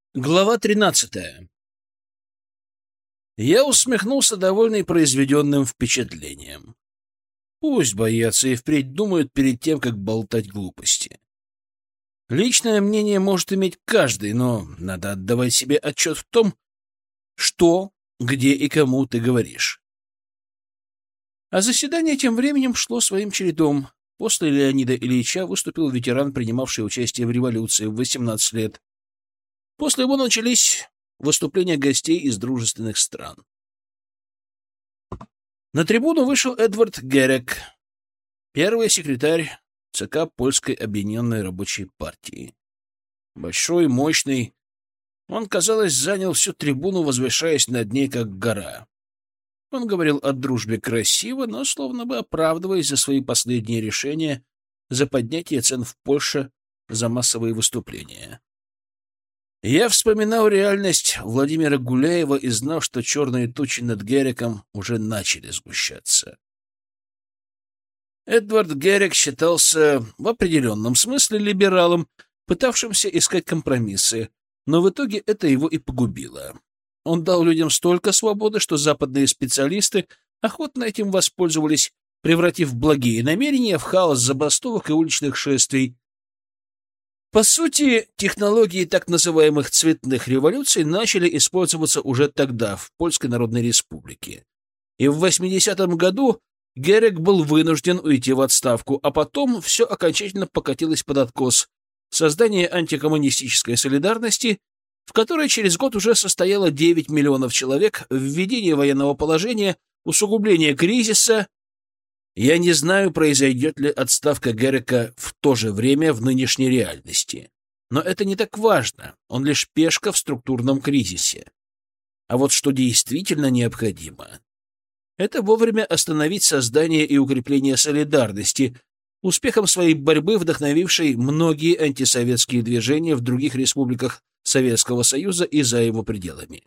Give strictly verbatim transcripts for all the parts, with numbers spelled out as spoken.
Глава тринадцатая. Я усмехнулся, довольный произведенным впечатлением. Пусть боятся и впредь думают перед тем, как болтать глупости. Личное мнение может иметь каждый, но надо отдавать себе отчет в том, что, где и кому ты говоришь. А заседание тем временем шло своим чередом. После Леонида Ильича выступил ветеран, принимавший участие в революции в восемнадцать лет. После его начались выступления гостей из дружественных стран. На трибуну вышел Эдвард Герек, первый секретарь ЦК Польской объединенной рабочей партии. Большой, мощный, он, казалось, занял всю трибуну, возвышаясь над ней, как гора. Он говорил о дружбе красиво, но словно бы оправдываясь за свои последние решения, за поднятие цен в Польше, за массовые выступления. Я вспоминал реальность Владимира Гуляева и знал, что черные тучи над Гереком уже начали сгущаться. Эдвард Герек считался в определенном смысле либералом, пытавшимся искать компромиссы, но в итоге это его и погубило. Он дал людям столько свободы, что западные специалисты охотно этим воспользовались, превратив благие намерения в хаос забастовок и уличных шествий. По сути, технологии так называемых цветных революций начали использоваться уже тогда, в Польской Народной Республике. И в восьмидесятом году Герек был вынужден уйти в отставку, а потом все окончательно покатилось под откос. Создание антикоммунистической солидарности, в которой через год уже состояло девять миллионов человек, введение военного положения, усугубление кризиса. Я не знаю, произойдет ли отставка Герека в то же время в нынешней реальности. Но это не так важно, он лишь пешка в структурном кризисе. А вот что действительно необходимо, это вовремя остановить создание и укрепление солидарности, успехом своей борьбы вдохновившей многие антисоветские движения в других республиках Советского Союза и за его пределами.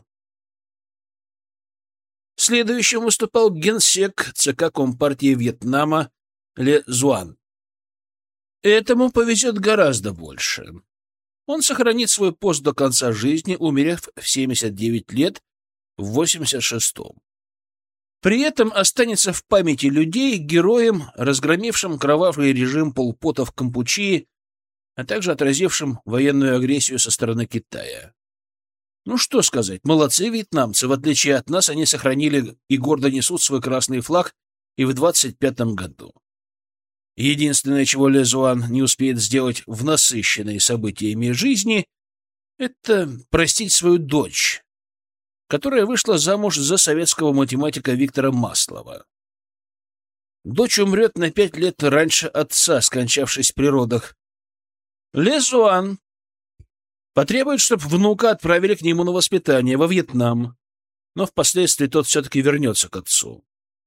Следующим выступал генсек ЦК Компартии Вьетнама Ле Зуан. Этому повезет гораздо больше. Он сохранит свой пост до конца жизни, умерев в семьдесят девять лет в восемьдесят шестом. При этом останется в памяти людей героем, разгромившим кровавый режим Пол Пота в Кампучии, а также отразившим военную агрессию со стороны Китая. Ну что сказать, молодцы вьетнамцы, в отличие от нас, они сохранили и гордо несут свой красный флаг и в двадцать пятом году. Единственное, чего Ле Зуан не успеет сделать в насыщенной событиями жизни, это простить свою дочь, которая вышла замуж за советского математика Виктора Маслова. Дочь умрет на пять лет раньше отца, скончавшись при родах. Ле Зуан потребует, чтобы внука отправили к нему на воспитание во Вьетнам, но впоследствии тот все-таки вернется к отцу.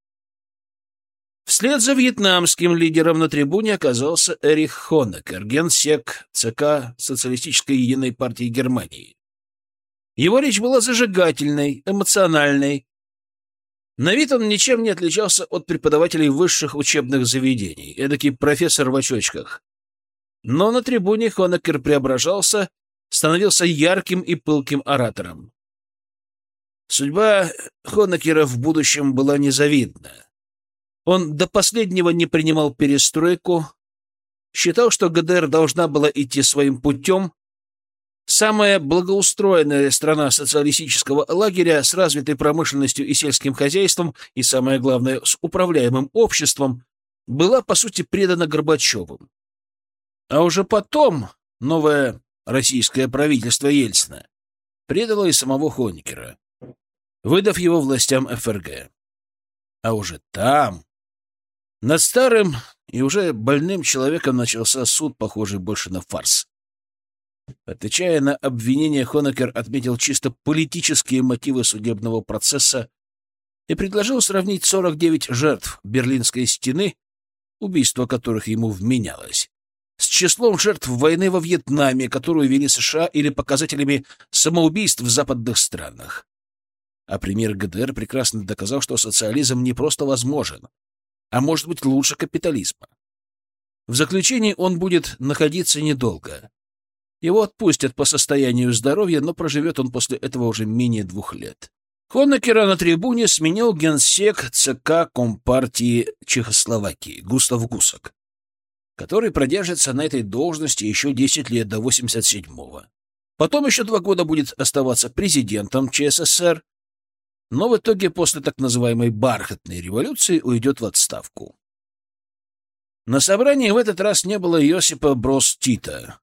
Вслед за вьетнамским лидером на трибуне оказался Эрих Хонекер, генсек ЦК Социалистической единой партии Германии. Его речь была зажигательной, эмоциональной. На вид он ничем не отличался от преподавателей высших учебных заведений, эдакий профессор в очочках. Но на трибуне Хонекер преображался, становился ярким и пылким оратором. Судьба Хонекера в будущем была незавидна. Он до последнего не принимал перестройку, считал, что ГДР должна была идти своим путем. Самая благоустроенная страна социалистического лагеря с развитой промышленностью и сельским хозяйством и, самое главное, с управляемым обществом, была, по сути, предана Горбачевым. А уже потом новое российское правительство Ельцина предало и самого Хонекера, выдав его властям ФРГ. А уже там, над старым и уже больным человеком, начался суд, похожий больше на фарс. Отвечая на обвинение, Хонекер отметил чисто политические мотивы судебного процесса и предложил сравнить сорок девять жертв Берлинской стены, убийство которых ему вменялось, с числом жертв войны во Вьетнаме, которую вели США, или показателями самоубийств в западных странах. А пример ГДР прекрасно доказал, что социализм не просто возможен, а может быть лучше капитализма. В заключении он будет находиться недолго. Его отпустят по состоянию здоровья, но проживет он после этого уже менее двух лет. Хонекера на трибуне сменил генсек ЦК Компартии Чехословакии Густав Гусак, который продержится на этой должности еще десять лет, до восемьдесят седьмого. Потом еще два года будет оставаться президентом ЧССР, но в итоге после так называемой «бархатной революции» уйдет в отставку. На собрании в этот раз не было Йосипа Брос Тита.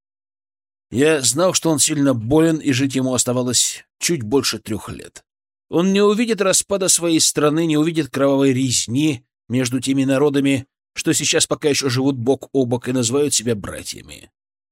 Я знал, что он сильно болен, и жить ему оставалось чуть больше трех лет. Он не увидит распада своей страны, не увидит кровавой резни между теми народами, что сейчас пока еще живут бок о бок и называют себя братьями.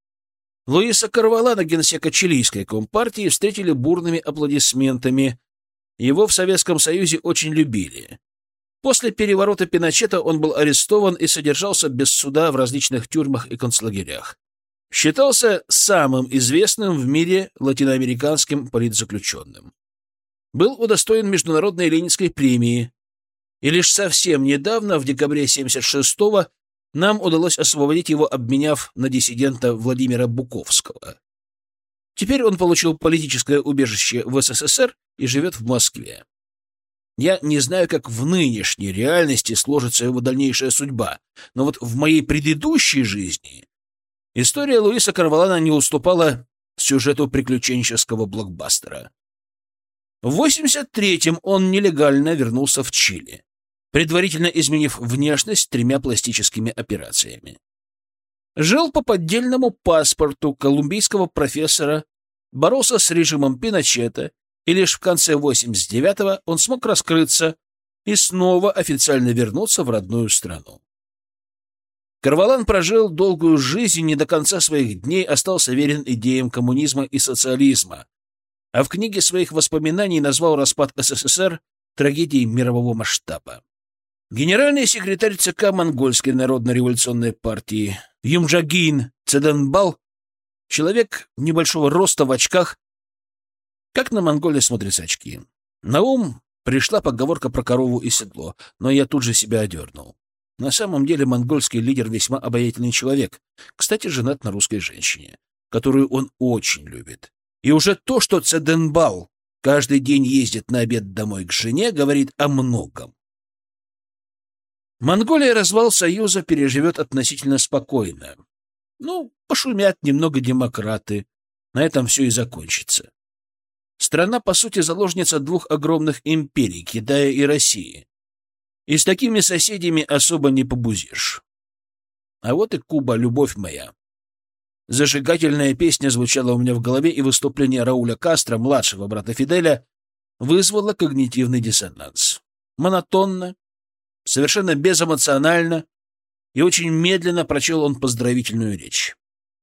Луиса Карвалана, генсека чилийской компартии, встретили бурными аплодисментами. Его в Советском Союзе очень любили. После переворота Пиночета он был арестован и содержался без суда в различных тюрьмах и концлагерях. Считался самым известным в мире латиноамериканским политзаключенным. Был удостоен Международной Ленинской премии, и лишь совсем недавно, в декабре семьдесят шестого, нам удалось освободить его, обменяв на диссидента Владимира Буковского. Теперь он получил политическое убежище в СССР и живет в Москве. Я не знаю, как в нынешней реальности сложится его дальнейшая судьба, но вот в моей предыдущей жизни история Луиса Карвалана не уступала сюжету приключенческого блокбастера. В восемьдесят третьем он нелегально вернулся в Чили, предварительно изменив внешность тремя пластическими операциями. Жил по поддельному паспорту колумбийского профессора, боролся с режимом Пиночета, и лишь в конце восемьдесят девятого он смог раскрыться и снова официально вернуться в родную страну. Карвалан прожил долгую жизнь и не до конца своих дней остался верен идеям коммунизма и социализма, а в книге своих воспоминаний назвал распад СССР трагедией мирового масштаба. Генеральный секретарь ЦК Монгольской народно-революционной партии Юмджагин Цэдэнбал, человек небольшого роста в очках. Как на Монголе смотрят очки? На ум пришла поговорка про корову и седло, но я тут же себя одернул. На самом деле монгольский лидер весьма обаятельный человек, кстати, женат на русской женщине, которую он очень любит. И уже то, что Цэдэнбал каждый день ездит на обед домой к жене, говорит о многом. Монголия развал Союза переживет относительно спокойно. Ну, пошумят немного демократы. На этом все и закончится. Страна, по сути, заложница двух огромных империй, Китая и России. И с такими соседями особо не побузишь. А вот и Куба, любовь моя. Зажигательная песня звучала у меня в голове, и выступление Рауля Кастро, младшего брата Фиделя, вызвало когнитивный диссонанс. Монотонно, совершенно безэмоционально и очень медленно прочел он поздравительную речь.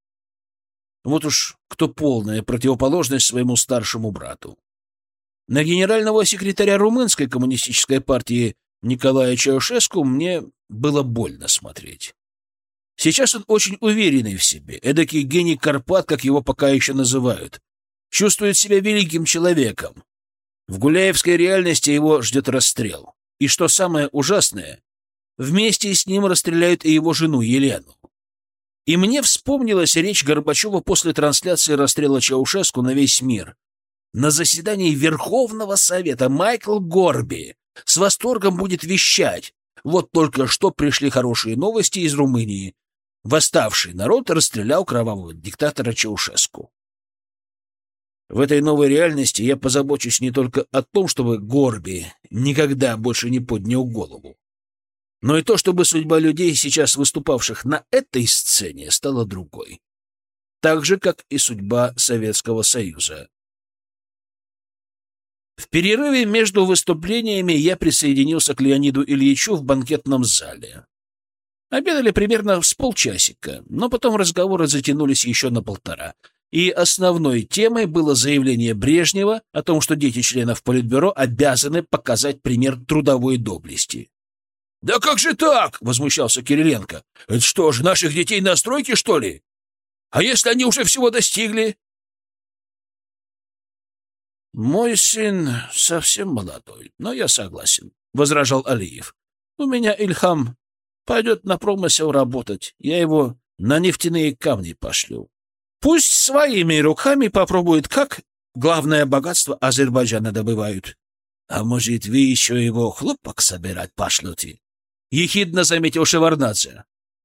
Вот уж кто полная противоположность своему старшему брату. На генерального секретаря румынской коммунистической партии Николая Чаушеску мне было больно смотреть. Сейчас он очень уверенный в себе, эдакий гений Карпат, как его пока еще называют. Чувствует себя великим человеком. В гуляевской реальности его ждет расстрел. И что самое ужасное, вместе с ним расстреляют и его жену Елену. И мне вспомнилась речь Горбачева после трансляции расстрела Чаушеску на весь мир. На заседании Верховного Совета Майкл Горби с восторгом будет вещать: вот только что пришли хорошие новости из Румынии. Восставший народ расстрелял кровавого диктатора Чаушеску. В этой новой реальности я позабочусь не только о том, чтобы Горби никогда больше не поднял голову, но и то, чтобы судьба людей, сейчас выступавших на этой сцене, стала другой. Так же, как и судьба Советского Союза. В перерыве между выступлениями я присоединился к Леониду Ильичу в банкетном зале. Обедали примерно с полчасика, но потом разговоры затянулись еще на полтора. И основной темой было заявление Брежнева о том, что дети членов Политбюро обязаны показать пример трудовой доблести. «Да как же так?» — возмущался Кириленко. «Это что же, наших детей на стройке, что ли? А если они уже всего достигли?» «Мой сын совсем молодой, но я согласен», — возражал Алиев. «У меня Ильхам пойдет на промысел работать, я его на нефтяные камни пошлю. Пусть своими руками попробует, как главное богатство Азербайджана добывают. А может, вы еще его хлопок собирать пошлете? — ехидно заметил Шеварднадзе.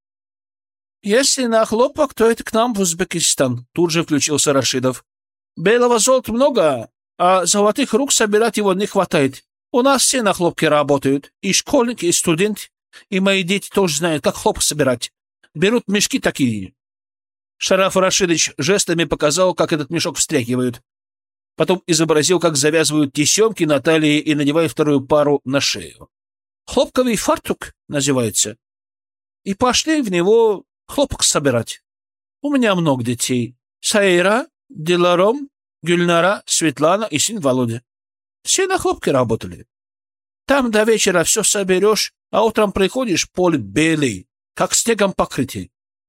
— Если на хлопок, то это к нам в Узбекистан, — тут же включился Рашидов. — Белого золота много, а золотых рук собирать его не хватает. У нас все на хлопке работают, и школьники, и студенты, и мои дети тоже знают, как хлопок собирать. Берут мешки такие. Шараф Рашидович жестами показал, как этот мешок встряхивают. Потом изобразил, как завязывают тесемки на талии и надевают вторую пару на шею. Хлопковый фартук называется. И пошли в него хлопок собирать. У меня много детей. Саира, Диларом, Гюльнара, Светлана и сын Володя. Все на хлопке работали. Там до вечера все соберешь, а утром приходишь, поле белый, как снегом покрытый.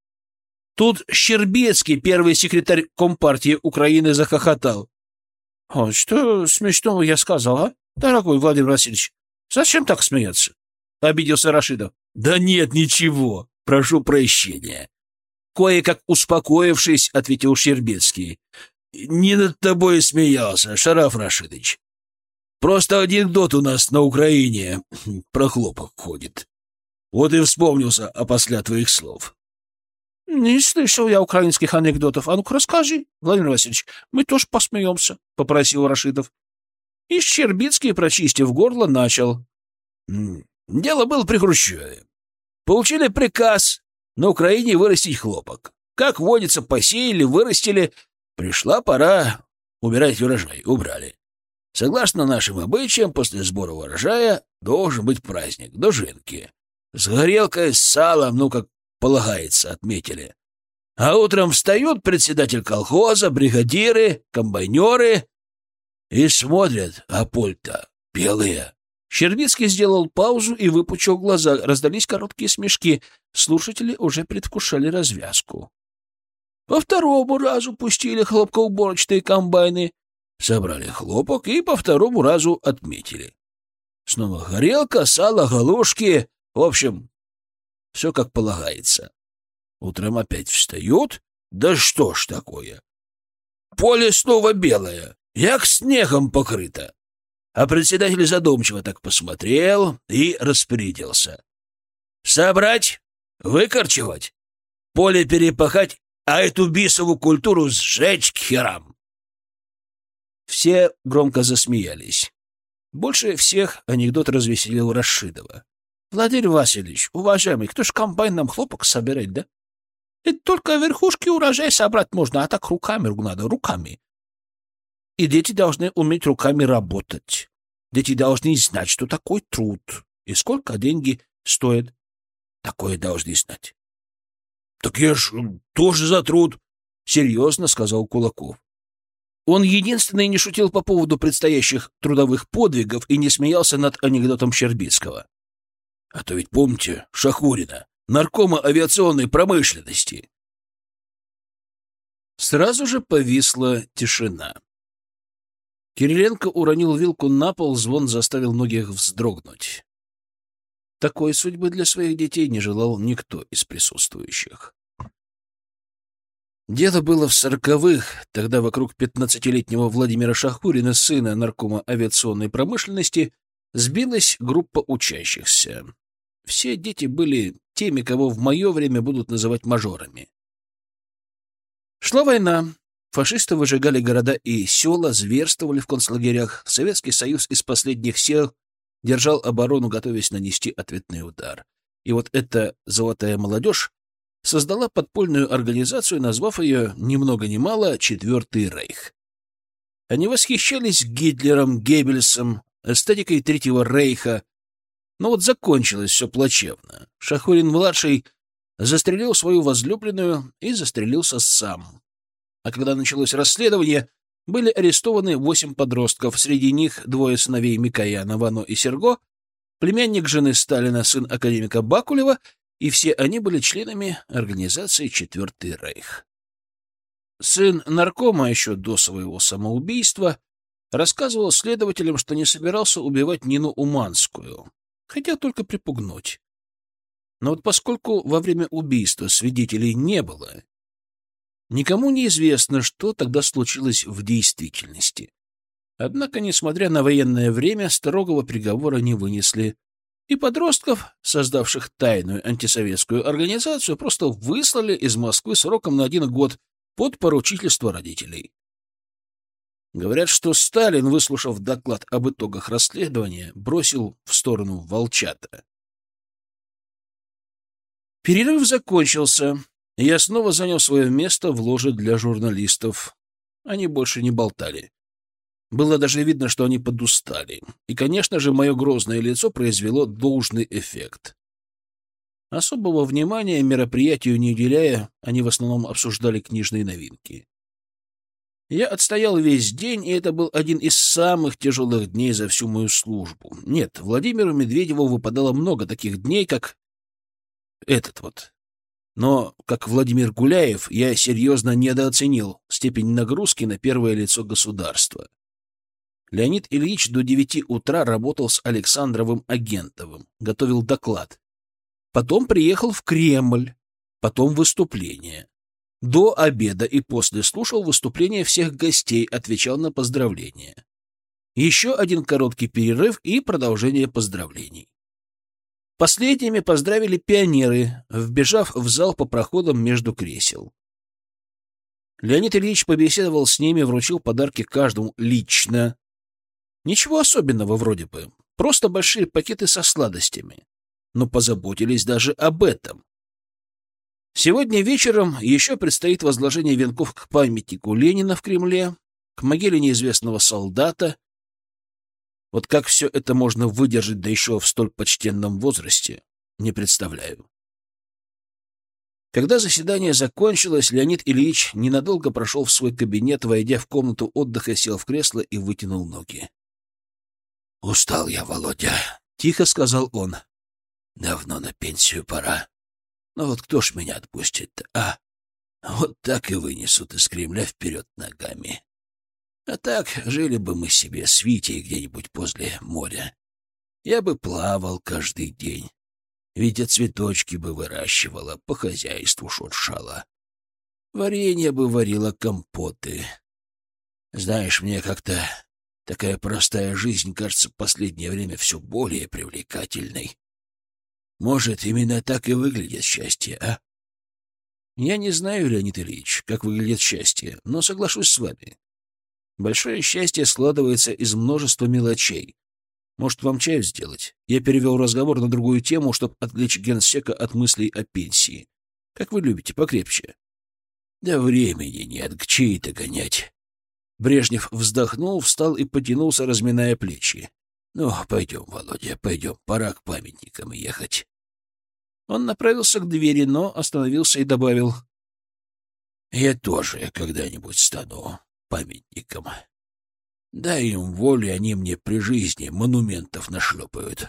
Тут Щербецкий, первый секретарь Компартии Украины, захохотал. — О, что смешного я сказал, а, дорогой Владимир Васильевич? Зачем так смеяться? — обиделся Рашидов. — Да нет, ничего, прошу прощения. Кое-как успокоившись, ответил Щербецкий. — Не над тобой смеялся, Шараф Рашидович. Просто анекдот у нас на Украине про хлопок ходит. Вот и вспомнился опосля твоих слов. — Не слышал я украинских анекдотов. А ну-ка расскажи, Владимир Васильевич, мы тоже посмеемся, — попросил Рашидов. И Щербицкий, прочистив горло, начал. Дело было при Хрущеве. Получили приказ на Украине вырастить хлопок. Как водится, посеяли, вырастили. Пришла пора убирать урожай. Убрали. Согласно нашим обычаям, после сбора урожая должен быть праздник, дожинки. С горелкой, с салом, ну, как полагается, отметили. А утром встают председатель колхоза, бригадиры, комбайнеры и смотрят, а поле-то белые. Щербицкий сделал паузу и выпучил глаза. Раздались короткие смешки. Слушатели уже предвкушали развязку. По второму разу пустили хлопкоуборочные комбайны, собрали хлопок и по второму разу отметили. Снова горелка, сало, галушки. В общем, все как полагается. Утром опять встают. Да что ж такое? Поле снова белое, як снегом покрыто. А председатель задумчиво так посмотрел и распорядился. Собрать, выкорчевать, поле перепахать, а эту бисову культуру сжечь к херам. Все громко засмеялись. Больше всех анекдот развеселил Рашидова. Владимир Васильевич, уважаемый, кто ж комбайн нам хлопок собирает, да? Это только верхушки урожая собрать можно, а так руками надо, руками. И дети должны уметь руками работать. Дети должны знать, что такое труд и сколько деньги стоят. Такое должны знать. — Так я ж тоже за труд, — серьезно сказал Кулаков. Он единственный не шутил по поводу предстоящих трудовых подвигов и не смеялся над анекдотом Щербицкого. А то ведь помните Шахурина, наркома авиационной промышленности. Сразу же повисла тишина. Кириленко уронил вилку на пол, звон заставил многих вздрогнуть. Такой судьбы для своих детей не желал никто из присутствующих. Дело было в сороковых, тогда вокруг пятнадцатилетнего Владимира Шахурина, сына наркома авиационной промышленности, сбилась группа учащихся. Все дети были теми, кого в мое время будут называть мажорами. Шла война. Фашисты выжигали города и села, зверствовали в концлагерях. Советский Союз из последних сил держал оборону, готовясь нанести ответный удар. И вот эта «золотая молодежь» создала подпольную организацию, назвав ее ни много ни мало «Четвертый рейх». Они восхищались Гитлером, Геббельсом, эстетикой Третьего рейха. Но вот закончилось все плачевно. Шахурин-младший застрелил свою возлюбленную и застрелился сам. А когда началось расследование, были арестованы восемь подростков, среди них двое сыновей Микояна, Вано и Серго, племянник жены Сталина, сын академика Бакулева, и все они были членами организации «Четвертый рейх». Сын наркома еще до своего самоубийства рассказывал следователям, что не собирался убивать Нину Уманскую, хотел только припугнуть. Но вот поскольку во время убийства свидетелей не было, Никому не известно, что тогда случилось в действительности. Однако, несмотря на военное время, строгого приговора не вынесли, и подростков, создавших тайную антисоветскую организацию, просто выслали из Москвы сроком на один год под поручительство родителей. Говорят, что Сталин, выслушав доклад об итогах расследования, бросил в сторону волчата. Перерыв закончился, и я снова занял свое место в ложе для журналистов. Они больше не болтали. Было даже видно, что они подустали. И, конечно же, мое грозное лицо произвело должный эффект. Особого внимания мероприятию не уделяя, они в основном обсуждали книжные новинки. Я отстоял весь день, и это был один из самых тяжелых дней за всю мою службу. Нет, Владимиру Медведеву выпадало много таких дней, как этот вот. Но, как Владимир Гуляев, я серьезно недооценил степень нагрузки на первое лицо государства. Леонид Ильич до девяти утра работал с Александровым Агентовым, готовил доклад. Потом приехал в Кремль, потом выступление. До обеда и после слушал выступления всех гостей, отвечал на поздравления. Еще один короткий перерыв и продолжение поздравлений. Последними поздравили пионеры, вбежав в зал по проходам между кресел. Леонид Ильич побеседовал с ними, вручил подарки каждому лично. Ничего особенного вроде бы, просто большие пакеты со сладостями. Но позаботились даже об этом. Сегодня вечером еще предстоит возложение венков к памятнику Ленина в Кремле, к могиле неизвестного солдата. Вот как все это можно выдержать, да еще в столь почтенном возрасте, не представляю. Когда заседание закончилось, Леонид Ильич ненадолго прошел в свой кабинет, войдя в комнату отдыха, сел в кресло и вытянул ноги. «Устал я, Володя», — тихо сказал он. «Давно на пенсию пора. Но вот кто ж меня отпустит-то, а? Вот так и вынесут из Кремля вперед ногами. А так жили бы мы себе с Витей где-нибудь возле моря. Я бы плавал каждый день. Витя цветочки бы выращивала, по хозяйству шуршала. Варенье бы варила, компоты. Знаешь, мне как-то такая простая жизнь кажется в последнее время все более привлекательной. Может, именно так и выглядит счастье, а? Я не знаю, Леонид Ильич, как выглядит счастье, но соглашусь с вами. Большое счастье складывается из множества мелочей. Может, вам чаю сделать? Я перевел разговор на другую тему, чтобы отвлечь генсека от мыслей о пенсии. Как вы любите, покрепче. Да времени нет, к чьей-то гонять. Брежнев вздохнул, встал и потянулся, разминая плечи. Ну, пойдем, Володя, пойдем, пора к памятникам ехать. Он направился к двери, но остановился и добавил. Я тоже когда-нибудь стану памятником. Дай им волю, они мне при жизни монументов нашлепают.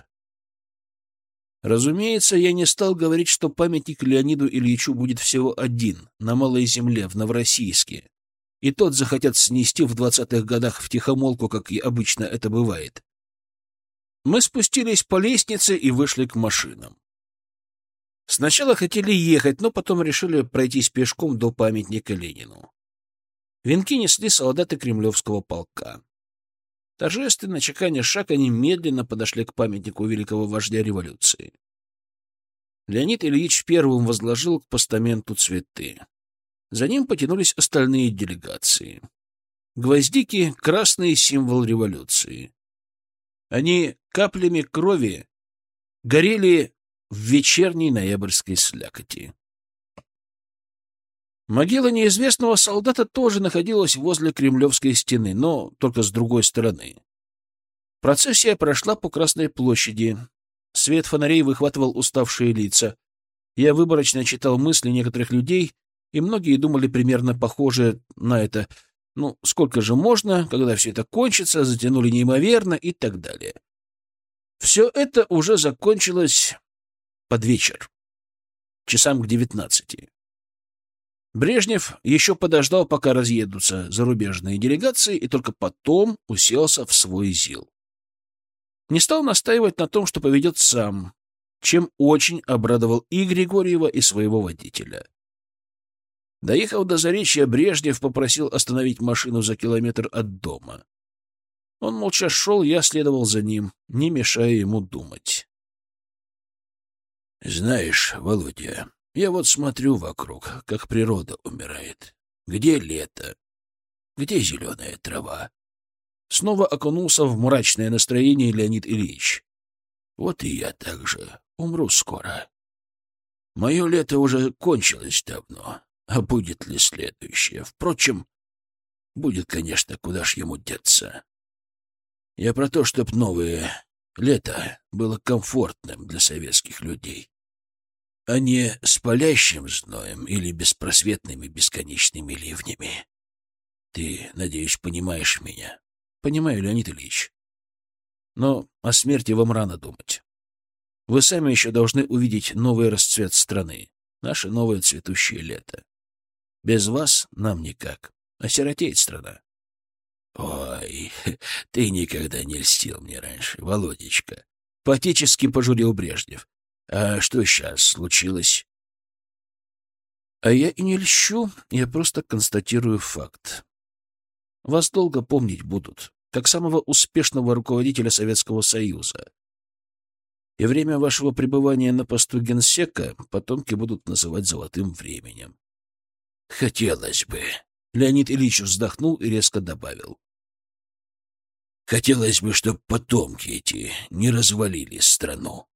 Разумеется, я не стал говорить, что памятник Леониду Ильичу будет всего один, на Малой Земле, в Новороссийске. И тот захотят снести в двадцатых годах втихомолку, как и обычно это бывает. Мы спустились по лестнице и вышли к машинам. Сначала хотели ехать, но потом решили пройтись пешком до памятника Ленину. Венки несли солдаты Кремлевского полка. Торжественно, чеканя шаг, они медленно подошли к памятнику великого вождя революции. Леонид Ильич первым возложил к постаменту цветы. За ним потянулись остальные делегации. Гвоздики — красный символ революции. Они каплями крови горели в вечерней ноябрьской слякоти. Могила неизвестного солдата тоже находилась возле Кремлевской стены, но только с другой стороны. Процессия прошла по Красной площади. Свет фонарей выхватывал уставшие лица. Я выборочно читал мысли некоторых людей, и многие думали примерно похоже на это. Ну, сколько же можно, когда все это кончится, затянули неимоверно и так далее. Все это уже закончилось под вечер, часам к девятнадцати. Брежнев еще подождал, пока разъедутся зарубежные делегации, и только потом уселся в свой ЗИЛ. Не стал настаивать на том, что поведет сам, чем очень обрадовал и Григорьева, и своего водителя. Доехав до Заречья, Брежнев попросил остановить машину за километр от дома. Он молча шел, я следовал за ним, не мешая ему думать. «Знаешь, Володя, я вот смотрю вокруг, как природа умирает. Где лето? Где зеленая трава?» Снова окунулся в мрачное настроение Леонид Ильич. «Вот и я так же умру скоро. Мое лето уже кончилось давно. А будет ли следующее? Впрочем, будет, конечно, куда ж ему деться. Я про то, чтоб новое лето было комфортным для советских людей, а не с палящим зноем или беспросветными бесконечными ливнями. Ты, надеюсь, понимаешь меня?» «Понимаю, Леонид Ильич. Но о смерти вам рано думать. Вы сами еще должны увидеть новый расцвет страны, наше новое цветущее лето. Без вас нам никак. Осиротеет страна». «Ой, ты никогда не льстил мне раньше, Володечка», — по-отечески пожурил Брежнев. «А что сейчас случилось?» «А я и не льщу, я просто констатирую факт. Вас долго помнить будут, как самого успешного руководителя Советского Союза. И время вашего пребывания на посту генсека потомки будут называть золотым временем». «Хотелось бы», — Леонид Ильич вздохнул и резко добавил. «Хотелось бы, чтобы потомки эти не развалили страну».